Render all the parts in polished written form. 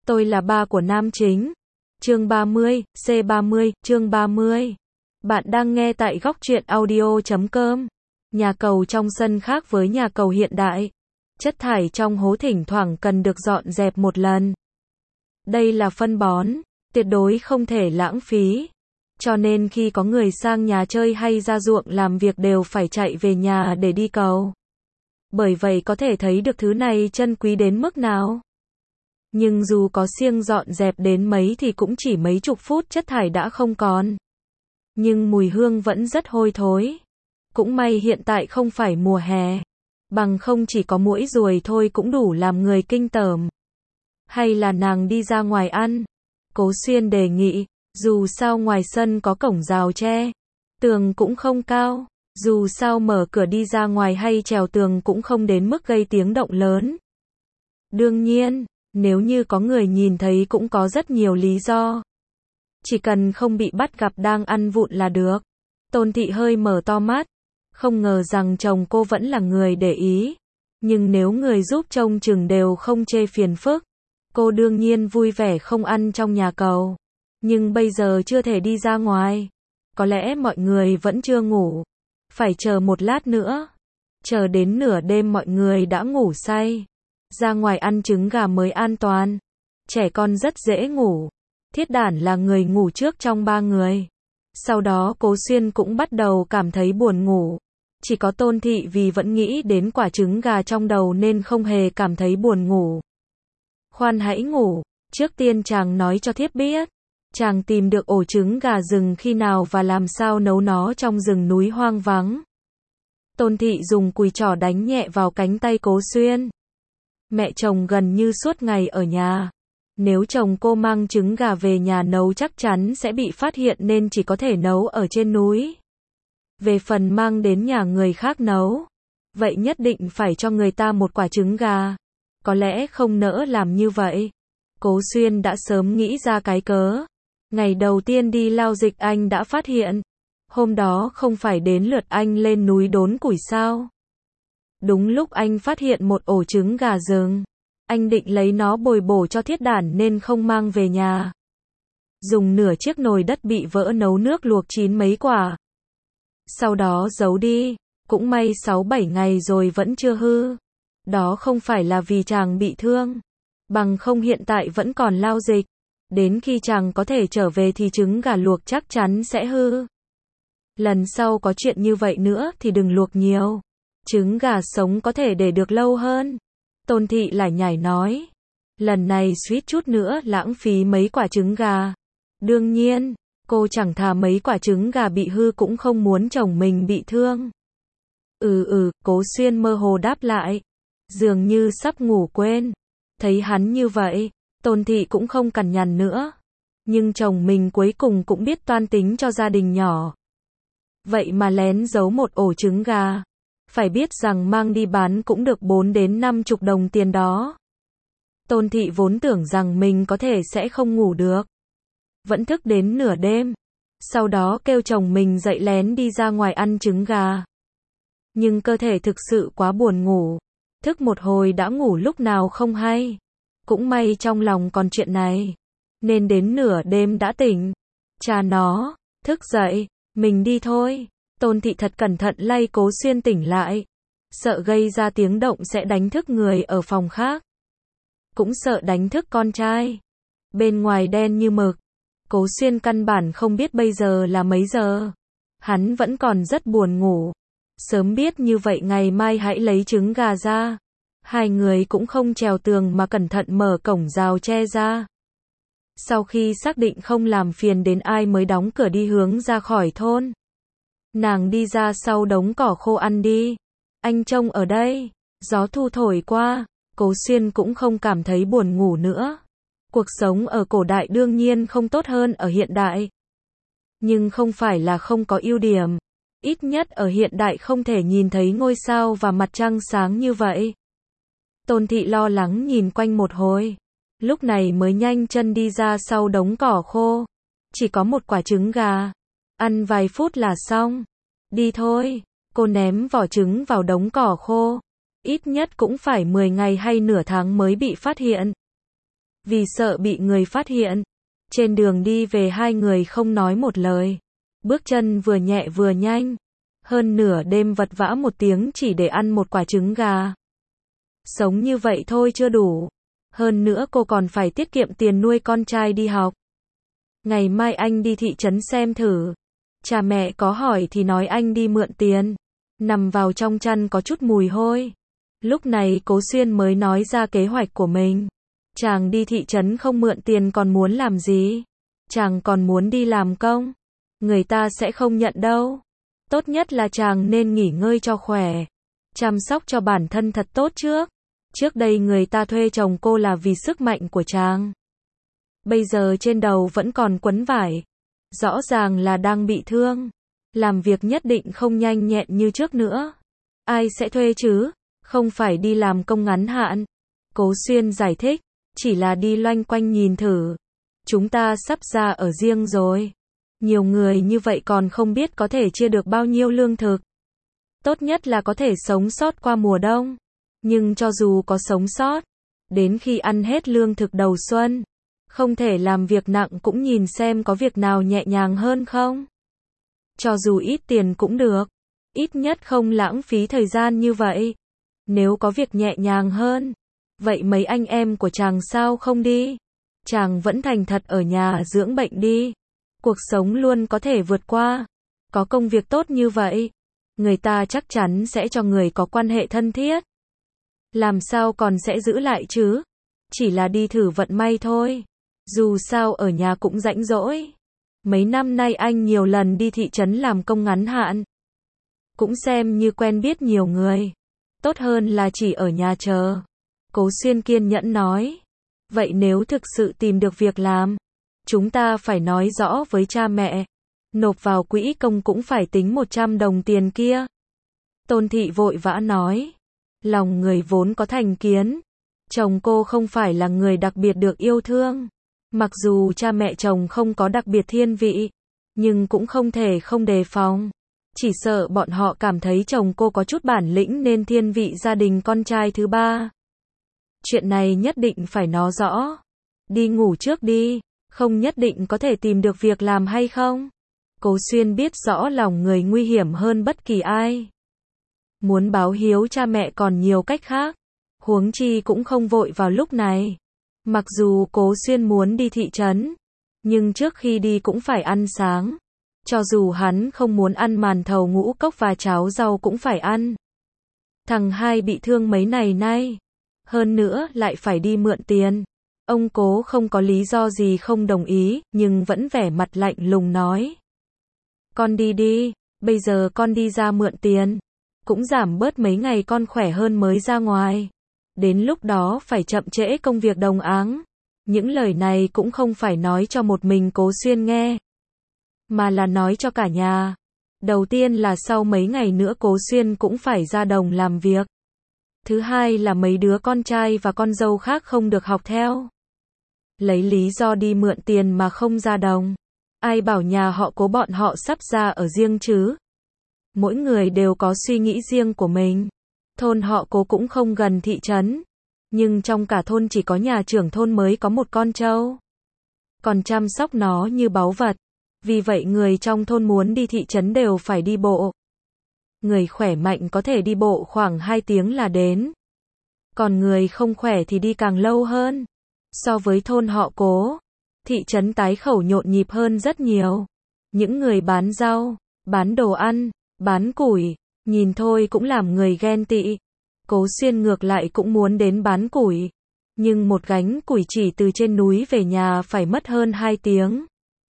Tôi là ba của nam chính. Chương 30, C30, chương 30. Bạn đang nghe tại góc truyện audio.com. Nhà cầu trong sân khác với nhà cầu hiện đại. Chất thải trong hố thỉnh thoảng cần được dọn dẹp một lần. Đây là phân bón, tuyệt đối không thể lãng phí. Cho nên khi có người sang nhà chơi hay ra ruộng làm việc đều phải chạy về nhà để đi cầu. Bởi vậy có thể thấy được thứ này trân quý đến mức nào. Nhưng dù có siêng dọn dẹp đến mấy thì cũng chỉ mấy chục phút chất thải đã không còn. Nhưng mùi hương vẫn rất hôi thối. Cũng may hiện tại không phải mùa hè. Bằng không chỉ có muỗi ruồi thôi cũng đủ làm người kinh tởm. Hay là nàng đi ra ngoài ăn? Cố Xuyên đề nghị, dù sao ngoài sân có cổng rào tre. Tường cũng không cao. Dù sao mở cửa đi ra ngoài hay trèo tường cũng không đến mức gây tiếng động lớn. Đương nhiên, nếu như có người nhìn thấy cũng có rất nhiều lý do. Chỉ cần không bị bắt gặp đang ăn vụng là được. Tôn Thị hơi mở to mắt. Không ngờ rằng chồng cô vẫn là người để ý. Nhưng nếu người giúp trông chừng đều không chê phiền phức, cô đương nhiên vui vẻ không ăn trong nhà cầu. Nhưng bây giờ chưa thể đi ra ngoài. Có lẽ mọi người vẫn chưa ngủ. Phải chờ một lát nữa. Chờ đến nửa đêm mọi người đã ngủ say. Ra ngoài ăn trứng gà mới an toàn. Trẻ con rất dễ ngủ. Thiết Đản là người ngủ trước trong ba người. Sau đó Cố Xuyên cũng bắt đầu cảm thấy buồn ngủ. Chỉ có Tôn Thị vì vẫn nghĩ đến quả trứng gà trong đầu nên không hề cảm thấy buồn ngủ. Khoan hãy ngủ. Trước tiên chàng nói cho thiếp biết. Chàng tìm được ổ trứng gà rừng khi nào và làm sao nấu nó trong rừng núi hoang vắng. Tôn Thị dùng cùi trỏ đánh nhẹ vào cánh tay Cố Xuyên. Mẹ chồng gần như suốt ngày ở nhà. Nếu chồng cô mang trứng gà về nhà nấu chắc chắn sẽ bị phát hiện nên chỉ có thể nấu ở trên núi. Về phần mang đến nhà người khác nấu, vậy nhất định phải cho người ta một quả trứng gà. Có lẽ không nỡ làm như vậy. Cố Xuyên đã sớm nghĩ ra cái cớ. Ngày đầu tiên đi lao dịch anh đã phát hiện. Hôm đó không phải đến lượt anh lên núi đốn củi sao? Đúng lúc anh phát hiện một ổ trứng gà rừng. Anh định lấy nó bồi bổ cho Thiết Đản nên không mang về nhà. Dùng nửa chiếc nồi đất bị vỡ nấu nước luộc chín mấy quả. Sau đó giấu đi. Cũng may 6-7 ngày rồi vẫn chưa hư. Đó không phải là vì chàng bị thương. Bằng không hiện tại vẫn còn lao dịch. Đến khi chàng có thể trở về thì trứng gà luộc chắc chắn sẽ hư. Lần sau có chuyện như vậy nữa thì đừng luộc nhiều. Trứng gà sống có thể để được lâu hơn. Tôn Thị lải nhải nói. Lần này suýt chút nữa lãng phí mấy quả trứng gà. Đương nhiên, cô chẳng thà mấy quả trứng gà bị hư cũng không muốn chồng mình bị thương. Cố Xuyên mơ hồ đáp lại. Dường như sắp ngủ quên. Thấy hắn như vậy, Tôn Thị cũng không cằn nhằn nữa. Nhưng chồng mình cuối cùng cũng biết toan tính cho gia đình nhỏ. Vậy mà lén giấu một ổ trứng gà. Phải biết rằng mang đi bán cũng được 4 đến 50 đồng tiền đó. Tôn Thị vốn tưởng rằng mình có thể sẽ không ngủ được. Vẫn thức đến nửa đêm. Sau đó kêu chồng mình dậy lén đi ra ngoài ăn trứng gà. Nhưng cơ thể thực sự quá buồn ngủ. Thức một hồi đã ngủ lúc nào không hay. Cũng may trong lòng còn chuyện này. Nên đến nửa đêm đã tỉnh. Cha nó, thức dậy, mình đi thôi. Tôn Thị thật cẩn thận lay Cố Xuyên tỉnh lại. Sợ gây ra tiếng động sẽ đánh thức người ở phòng khác. Cũng sợ đánh thức con trai. Bên ngoài đen như mực. Cố Xuyên căn bản không biết bây giờ là mấy giờ. Hắn vẫn còn rất buồn ngủ. Sớm biết như vậy ngày mai hãy lấy trứng gà ra. Hai người cũng không trèo tường mà cẩn thận mở cổng rào tre ra. Sau khi xác định không làm phiền đến ai mới đóng cửa đi hướng ra khỏi thôn. Nàng đi ra sau đống cỏ khô ăn đi. Anh trông ở đây. Gió thu thổi qua. Cố Xuyên cũng không cảm thấy buồn ngủ nữa. Cuộc sống ở cổ đại đương nhiên không tốt hơn ở hiện đại. Nhưng không phải là không có ưu điểm. Ít nhất ở hiện đại không thể nhìn thấy ngôi sao và mặt trăng sáng như vậy. Tôn Thị lo lắng nhìn quanh một hồi. Lúc này mới nhanh chân đi ra sau đống cỏ khô. Chỉ có một quả trứng gà. Ăn vài phút là xong. Đi thôi. Cô ném vỏ trứng vào đống cỏ khô. Ít nhất cũng phải 10 ngày hay nửa tháng mới bị phát hiện. Vì sợ bị người phát hiện, trên đường đi về hai người không nói một lời. Bước chân vừa nhẹ vừa nhanh. Hơn nửa đêm vật vã một tiếng chỉ để ăn một quả trứng gà. Sống như vậy thôi chưa đủ. Hơn nữa cô còn phải tiết kiệm tiền nuôi con trai đi học. Ngày mai anh đi thị trấn xem thử. Cha mẹ có hỏi thì nói anh đi mượn tiền. Nằm vào trong chăn có chút mùi hôi. Lúc này Cố Xuyên mới nói ra kế hoạch của mình. Chàng đi thị trấn không mượn tiền còn muốn làm gì? Chàng còn muốn đi làm công. Người ta sẽ không nhận đâu. Tốt nhất là chàng nên nghỉ ngơi cho khỏe. Chăm sóc cho bản thân thật tốt trước. Trước đây người ta thuê chồng cô là vì sức mạnh của chàng. Bây giờ trên đầu vẫn còn quấn vải. Rõ ràng là đang bị thương. Làm việc nhất định không nhanh nhẹn như trước nữa. Ai sẽ thuê chứ? Không phải đi làm công ngắn hạn. Cố Xuyên giải thích. Chỉ là đi loanh quanh nhìn thử. Chúng ta sắp ra ở riêng rồi. Nhiều người như vậy còn không biết có thể chia được bao nhiêu lương thực. Tốt nhất là có thể sống sót qua mùa đông. Nhưng cho dù có sống sót, đến khi ăn hết lương thực đầu xuân, không thể làm việc nặng cũng nhìn xem có việc nào nhẹ nhàng hơn không. Cho dù ít tiền cũng được, ít nhất không lãng phí thời gian như vậy. Nếu có việc nhẹ nhàng hơn, vậy mấy anh em của chàng sao không đi? Chàng vẫn thành thật ở nhà dưỡng bệnh đi. Cuộc sống luôn có thể vượt qua. Có công việc tốt như vậy, người ta chắc chắn sẽ cho người có quan hệ thân thiết. Làm sao còn sẽ giữ lại chứ? Chỉ là đi thử vận may thôi. Dù sao ở nhà cũng rãnh rỗi. Mấy năm nay anh nhiều lần đi thị trấn làm công ngắn hạn. Cũng xem như quen biết nhiều người. Tốt hơn là chỉ ở nhà chờ. Cố Xuyên kiên nhẫn nói. Vậy nếu thực sự tìm được việc làm, chúng ta phải nói rõ với cha mẹ. Nộp vào quỹ công cũng phải tính 100 đồng tiền kia. Tôn Thị vội vã nói. Lòng người vốn có thành kiến. Chồng cô không phải là người đặc biệt được yêu thương. Mặc dù cha mẹ chồng không có đặc biệt thiên vị, nhưng cũng không thể không đề phòng. Chỉ sợ bọn họ cảm thấy chồng cô có chút bản lĩnh nên thiên vị gia đình con trai thứ ba. Chuyện này nhất định phải nói rõ. Đi ngủ trước đi, không nhất định có thể tìm được việc làm hay không. Cố Xuyên biết rõ lòng người nguy hiểm hơn bất kỳ ai. Muốn báo hiếu cha mẹ còn nhiều cách khác. Huống chi cũng không vội vào lúc này. Mặc dù Cố Xuyên muốn đi thị trấn, nhưng trước khi đi cũng phải ăn sáng. Cho dù hắn không muốn ăn màn thầu ngũ cốc và cháo rau cũng phải ăn. Thằng hai bị thương mấy ngày nay. Hơn nữa lại phải đi mượn tiền. Ông Cố không có lý do gì không đồng ý, nhưng vẫn vẻ mặt lạnh lùng nói. Con đi đi, bây giờ con đi ra mượn tiền. Cũng giảm bớt mấy ngày con khỏe hơn mới ra ngoài. Đến lúc đó phải chậm trễ công việc đồng áng. Những lời này cũng không phải nói cho một mình Cố Xuyên nghe, mà là nói cho cả nhà. Đầu tiên là sau mấy ngày nữa Cố Xuyên cũng phải ra đồng làm việc. Thứ hai là mấy đứa con trai và con dâu khác không được học theo. Lấy lý do đi mượn tiền mà không ra đồng. Ai bảo nhà họ Cố bọn họ sắp ra ở riêng chứ? Mỗi người đều có suy nghĩ riêng của mình. Thôn họ Cố cũng không gần thị trấn, nhưng trong cả thôn chỉ có nhà trưởng thôn mới có một con trâu. Còn chăm sóc nó như báu vật. Vì vậy người trong thôn muốn đi thị trấn đều phải đi bộ. Người khỏe mạnh có thể đi bộ khoảng 2 tiếng là đến. Còn người không khỏe thì đi càng lâu hơn. So với thôn họ Cố, thị trấn Tái Khẩu nhộn nhịp hơn rất nhiều. Những người bán rau, bán đồ ăn, bán củi, nhìn thôi cũng làm người ghen tị. Cố Xuyên ngược lại cũng muốn đến bán củi. Nhưng một gánh củi chỉ từ trên núi về nhà phải mất hơn 2 tiếng.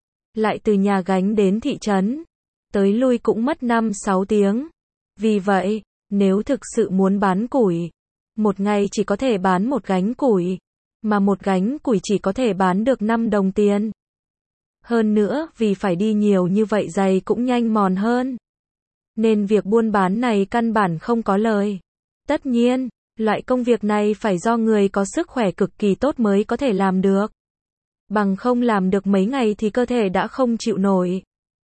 Lại từ nhà gánh đến thị trấn, tới lui cũng mất 5-6 tiếng. Vì vậy, nếu thực sự muốn bán củi, một ngày chỉ có thể bán một gánh củi, mà một gánh củi chỉ có thể bán được 5 đồng tiền. Hơn nữa, vì phải đi nhiều như vậy giày cũng nhanh mòn hơn. Nên việc buôn bán này căn bản không có lời. Tất nhiên, loại công việc này phải do người có sức khỏe cực kỳ tốt mới có thể làm được. Bằng không làm được mấy ngày thì cơ thể đã không chịu nổi.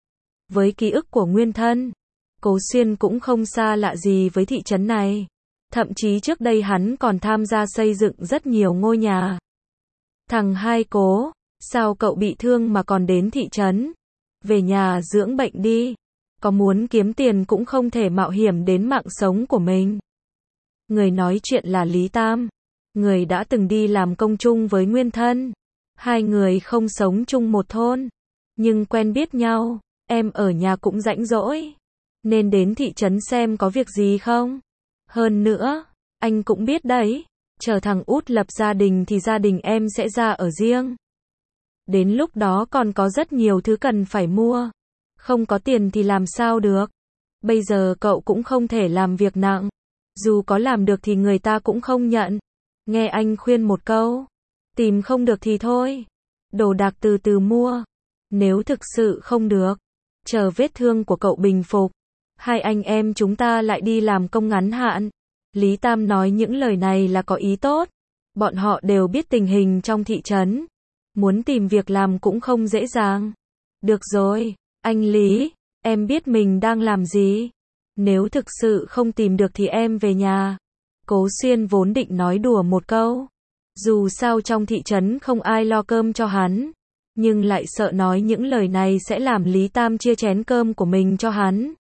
Với ký ức của nguyên thân, Cố Xuyên cũng không xa lạ gì với thị trấn này. Thậm chí trước đây hắn còn tham gia xây dựng rất nhiều ngôi nhà. Thằng hai Cố, sao cậu bị thương mà còn đến thị trấn? Về nhà dưỡng bệnh đi. Có muốn kiếm tiền cũng không thể mạo hiểm đến mạng sống của mình. Người nói chuyện là Lý Tam. Người đã từng đi làm công chung với Nguyên Thân. Hai người không sống chung một thôn, nhưng quen biết nhau. Em ở nhà cũng rảnh rỗi, nên đến thị trấn xem có việc gì không. Hơn nữa, anh cũng biết đấy, chờ thằng út lập gia đình thì gia đình em sẽ ra ở riêng. Đến lúc đó còn có rất nhiều thứ cần phải mua. Không có tiền thì làm sao được. Bây giờ cậu cũng không thể làm việc nặng. Dù có làm được thì người ta cũng không nhận. Nghe anh khuyên một câu. Tìm không được thì thôi. Đồ đạc từ từ mua. Nếu thực sự không được, chờ vết thương của cậu bình phục, hai anh em chúng ta lại đi làm công ngắn hạn. Lý Tam nói những lời này là có ý tốt. Bọn họ đều biết tình hình trong thị trấn. Muốn tìm việc làm cũng không dễ dàng. Được rồi, anh Lý, em biết mình đang làm gì. Nếu thực sự không tìm được thì em về nhà. Cố Xuyên vốn định nói đùa một câu. Dù sao trong thị trấn không ai lo cơm cho hắn. Nhưng lại sợ nói những lời này sẽ làm Lý Tam chia chén cơm của mình cho hắn.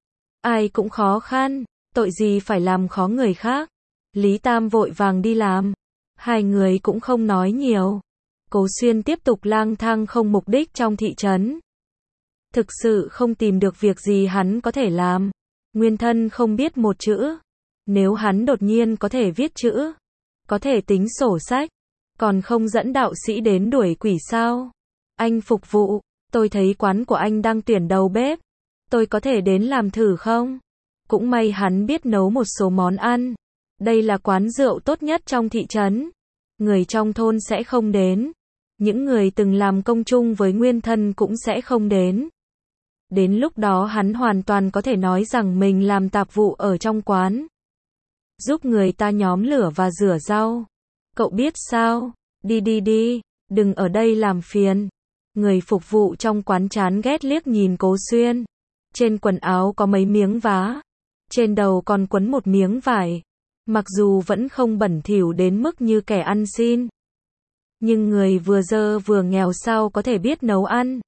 Ai cũng khó khăn, tội gì phải làm khó người khác. Lý Tam vội vàng đi làm. Hai người cũng không nói nhiều. Cố Xuyên tiếp tục lang thang không mục đích trong thị trấn. Thực sự không tìm được việc gì hắn có thể làm. Nguyên Thân không biết một chữ. Nếu hắn đột nhiên có thể viết chữ, có thể tính sổ sách, còn không dẫn đạo sĩ đến đuổi quỷ sao? Anh phục vụ, tôi thấy quán của anh đang tuyển đầu bếp. Tôi có thể đến làm thử không? Cũng may hắn biết nấu một số món ăn. Đây là quán rượu tốt nhất trong thị trấn. Người trong thôn sẽ không đến. Những người từng làm công chung với Nguyên Thân cũng sẽ không đến. Đến lúc đó hắn hoàn toàn có thể nói rằng mình làm tạp vụ ở trong quán. Giúp người ta nhóm lửa và rửa rau. Cậu biết sao? Đi đi đi, đừng ở đây làm phiền. Người phục vụ trong quán chán ghét liếc nhìn Cố Xuyên. Trên quần áo có mấy miếng vá. Trên đầu còn quấn một miếng vải. Mặc dù vẫn không bẩn thỉu đến mức như kẻ ăn xin. Nhưng người vừa dơ vừa nghèo sao có thể biết nấu ăn.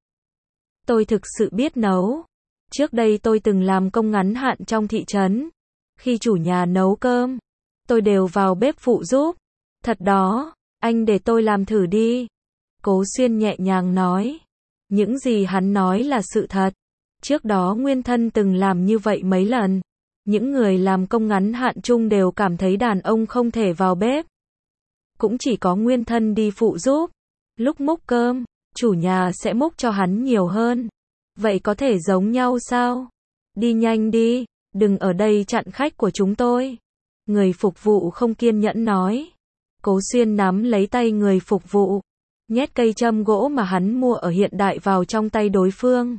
Tôi thực sự biết nấu. Trước đây tôi từng làm công ngắn hạn trong thị trấn. Khi chủ nhà nấu cơm, tôi đều vào bếp phụ giúp. Thật đó, anh để tôi làm thử đi. Cố Xuyên nhẹ nhàng nói. Những gì hắn nói là sự thật. Trước đó Nguyên Thân từng làm như vậy mấy lần. Những người làm công ngắn hạn chung đều cảm thấy đàn ông không thể vào bếp. Cũng chỉ có Nguyên Thân đi phụ giúp. Lúc múc cơm, chủ nhà sẽ múc cho hắn nhiều hơn. Vậy có thể giống nhau sao? Đi nhanh đi, đừng ở đây chặn khách của chúng tôi. Người phục vụ không kiên nhẫn nói. Cố Xuyên nắm lấy tay người phục vụ, nhét cây châm gỗ mà hắn mua ở hiện đại vào trong tay đối phương.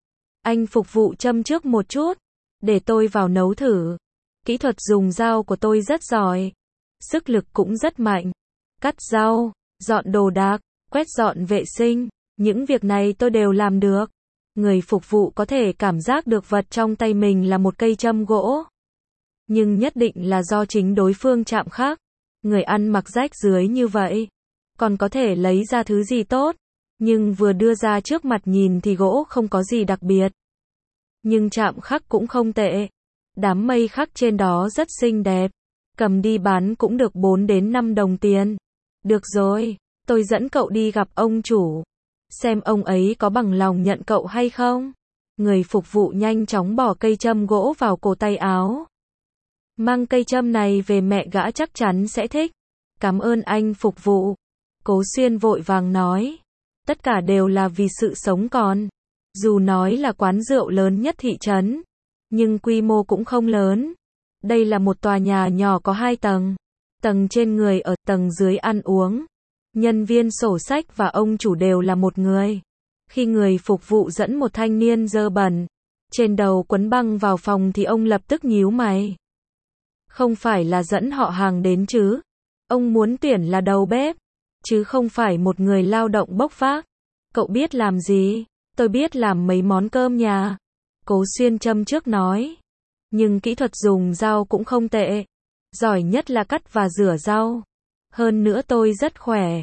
Anh phục vụ châm trước một chút, để tôi vào nấu thử. Kỹ thuật dùng dao của tôi rất giỏi, sức lực cũng rất mạnh. Cắt rau, dọn đồ đạc, quét dọn vệ sinh, những việc này tôi đều làm được. Người phục vụ có thể cảm giác được vật trong tay mình là một cây châm gỗ. Nhưng nhất định là do chính đối phương chạm khắc. Người ăn mặc rách rưới như vậy, còn có thể lấy ra thứ gì tốt. Nhưng vừa đưa ra trước mặt nhìn thì gỗ không có gì đặc biệt. Nhưng chạm khắc cũng không tệ. Đám mây khắc trên đó rất xinh đẹp. Cầm đi bán cũng được 4 đến 5 đồng tiền. Được rồi, tôi dẫn cậu đi gặp ông chủ. Xem ông ấy có bằng lòng nhận cậu hay không. Người phục vụ nhanh chóng bỏ cây châm gỗ vào cổ tay áo. Mang cây châm này về mẹ gã chắc chắn sẽ thích. Cảm ơn anh phục vụ. Cố Xuyên vội vàng nói. Tất cả đều là vì sự sống còn. Dù nói là quán rượu lớn nhất thị trấn, nhưng quy mô cũng không lớn. Đây là một tòa nhà nhỏ có 2 tầng. Tầng trên người ở, tầng dưới ăn uống. Nhân viên sổ sách và ông chủ đều là một người. Khi người phục vụ dẫn một thanh niên dơ bẩn, trên đầu quấn băng vào phòng thì ông lập tức nhíu mày. Không phải là dẫn họ hàng đến chứ. Ông muốn tuyển là đầu bếp, chứ không phải một người lao động bốc vác. Cậu biết làm gì? Tôi biết làm mấy món cơm nhà. Cố Xuyên châm trước nói. Nhưng kỹ thuật dùng dao cũng không tệ. Giỏi nhất là cắt và rửa rau. Hơn nữa tôi rất khỏe.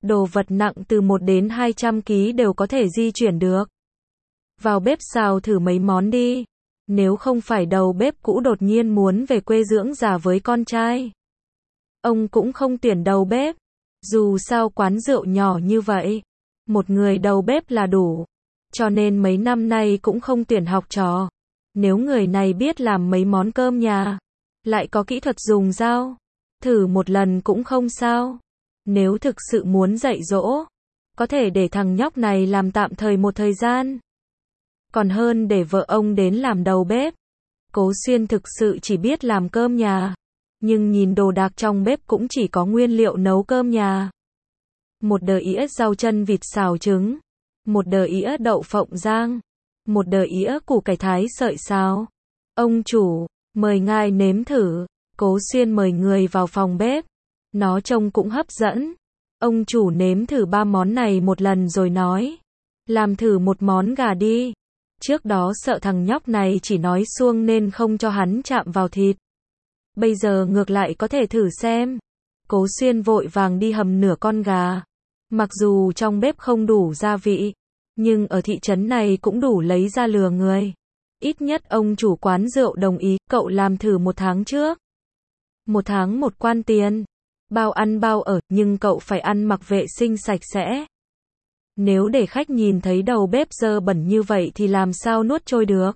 Đồ vật nặng từ 1 đến 200 kg đều có thể di chuyển được. Vào bếp xào thử mấy món đi. Nếu không phải đầu bếp cũ đột nhiên muốn về quê dưỡng già với con trai, ông cũng không tuyển đầu bếp. Dù sao quán rượu nhỏ như vậy, một người đầu bếp là đủ. Cho nên mấy năm nay cũng không tuyển học trò. Nếu người này biết làm mấy món cơm nhà, lại có kỹ thuật dùng dao, thử một lần cũng không sao. Nếu thực sự muốn dạy dỗ, có thể để thằng nhóc này làm tạm thời một thời gian. Còn hơn để vợ ông đến làm đầu bếp. Cố Xuyên thực sự chỉ biết làm cơm nhà, nhưng nhìn đồ đạc trong bếp cũng chỉ có nguyên liệu nấu cơm nhà. Một đờ ĩa rau chân vịt xào trứng, một đờ ĩa đậu phộng rang, một đờ ĩa củ cải thái sợi xào. Ông chủ, mời ngài nếm thử. Cố Xuyên mời người vào phòng bếp. Nó trông cũng hấp dẫn. Ông chủ nếm thử 3 món này một lần rồi nói, làm thử một món gà đi. Trước đó sợ thằng nhóc này chỉ nói suông nên không cho hắn chạm vào thịt. Bây giờ ngược lại có thể thử xem. Cố Xuyên vội vàng đi hầm nửa con gà. Mặc dù trong bếp không đủ gia vị, nhưng ở thị trấn này cũng đủ lấy ra lừa người. Ít nhất ông chủ quán rượu đồng ý, cậu làm thử 1 tháng trước. 1 tháng 1 quan tiền. Bao ăn bao ở, nhưng cậu phải ăn mặc vệ sinh sạch sẽ. Nếu để khách nhìn thấy đầu bếp dơ bẩn như vậy thì làm sao nuốt trôi được.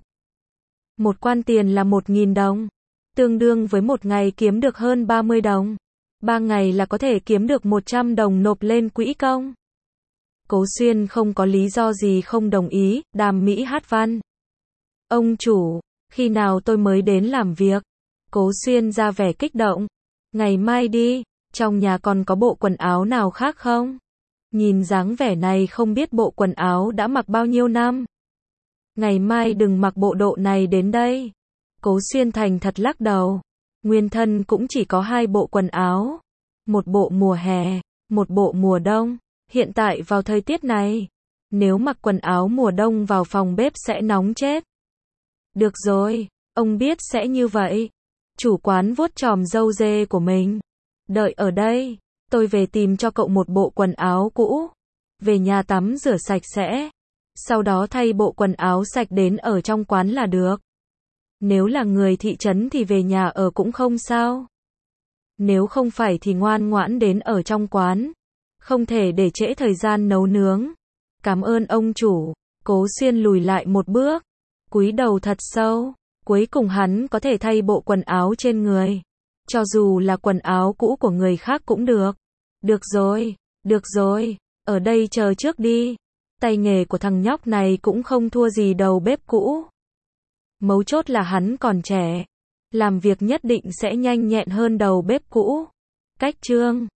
1 quan tiền là 1.000 đồng. Tương đương với 1 ngày kiếm được hơn 30 đồng. 3 ngày là có thể kiếm được 100 đồng nộp lên quỹ công. Cố Xuyên không có lý do gì không đồng ý. Đàm Mỹ hát văn. Ông chủ, khi nào tôi mới đến làm việc? Cố Xuyên ra vẻ kích động. Ngày mai đi. Trong nhà còn có bộ quần áo nào khác không? Nhìn dáng vẻ này không biết bộ quần áo đã mặc bao nhiêu năm. Ngày mai đừng mặc bộ độ này đến đây. Cố Xuyên thành thật lắc đầu. Nguyên thân cũng chỉ có 2 bộ quần áo. Một bộ mùa hè, một bộ mùa đông. Hiện tại vào thời tiết này, nếu mặc quần áo mùa đông vào phòng bếp sẽ nóng chết. Được rồi, ông biết sẽ như vậy. Chủ quán vuốt chòm râu dê của mình. Đợi ở đây, tôi về tìm cho cậu một bộ quần áo cũ. Về nhà tắm rửa sạch sẽ. Sau đó thay bộ quần áo sạch đến ở trong quán là được. Nếu là người thị trấn thì về nhà ở cũng không sao. Nếu không phải thì ngoan ngoãn đến ở trong quán. Không thể để trễ thời gian nấu nướng. Cảm ơn ông chủ. Cố Xuyên lùi lại một bước, cúi đầu thật sâu. Cuối cùng hắn có thể thay bộ quần áo trên người. Cho dù là quần áo cũ của người khác cũng được. Được rồi, ở đây chờ trước đi. Tay nghề của thằng nhóc này cũng không thua gì đầu bếp cũ. Mấu chốt là hắn còn trẻ. Làm việc nhất định sẽ nhanh nhẹn hơn đầu bếp cũ. Cách chương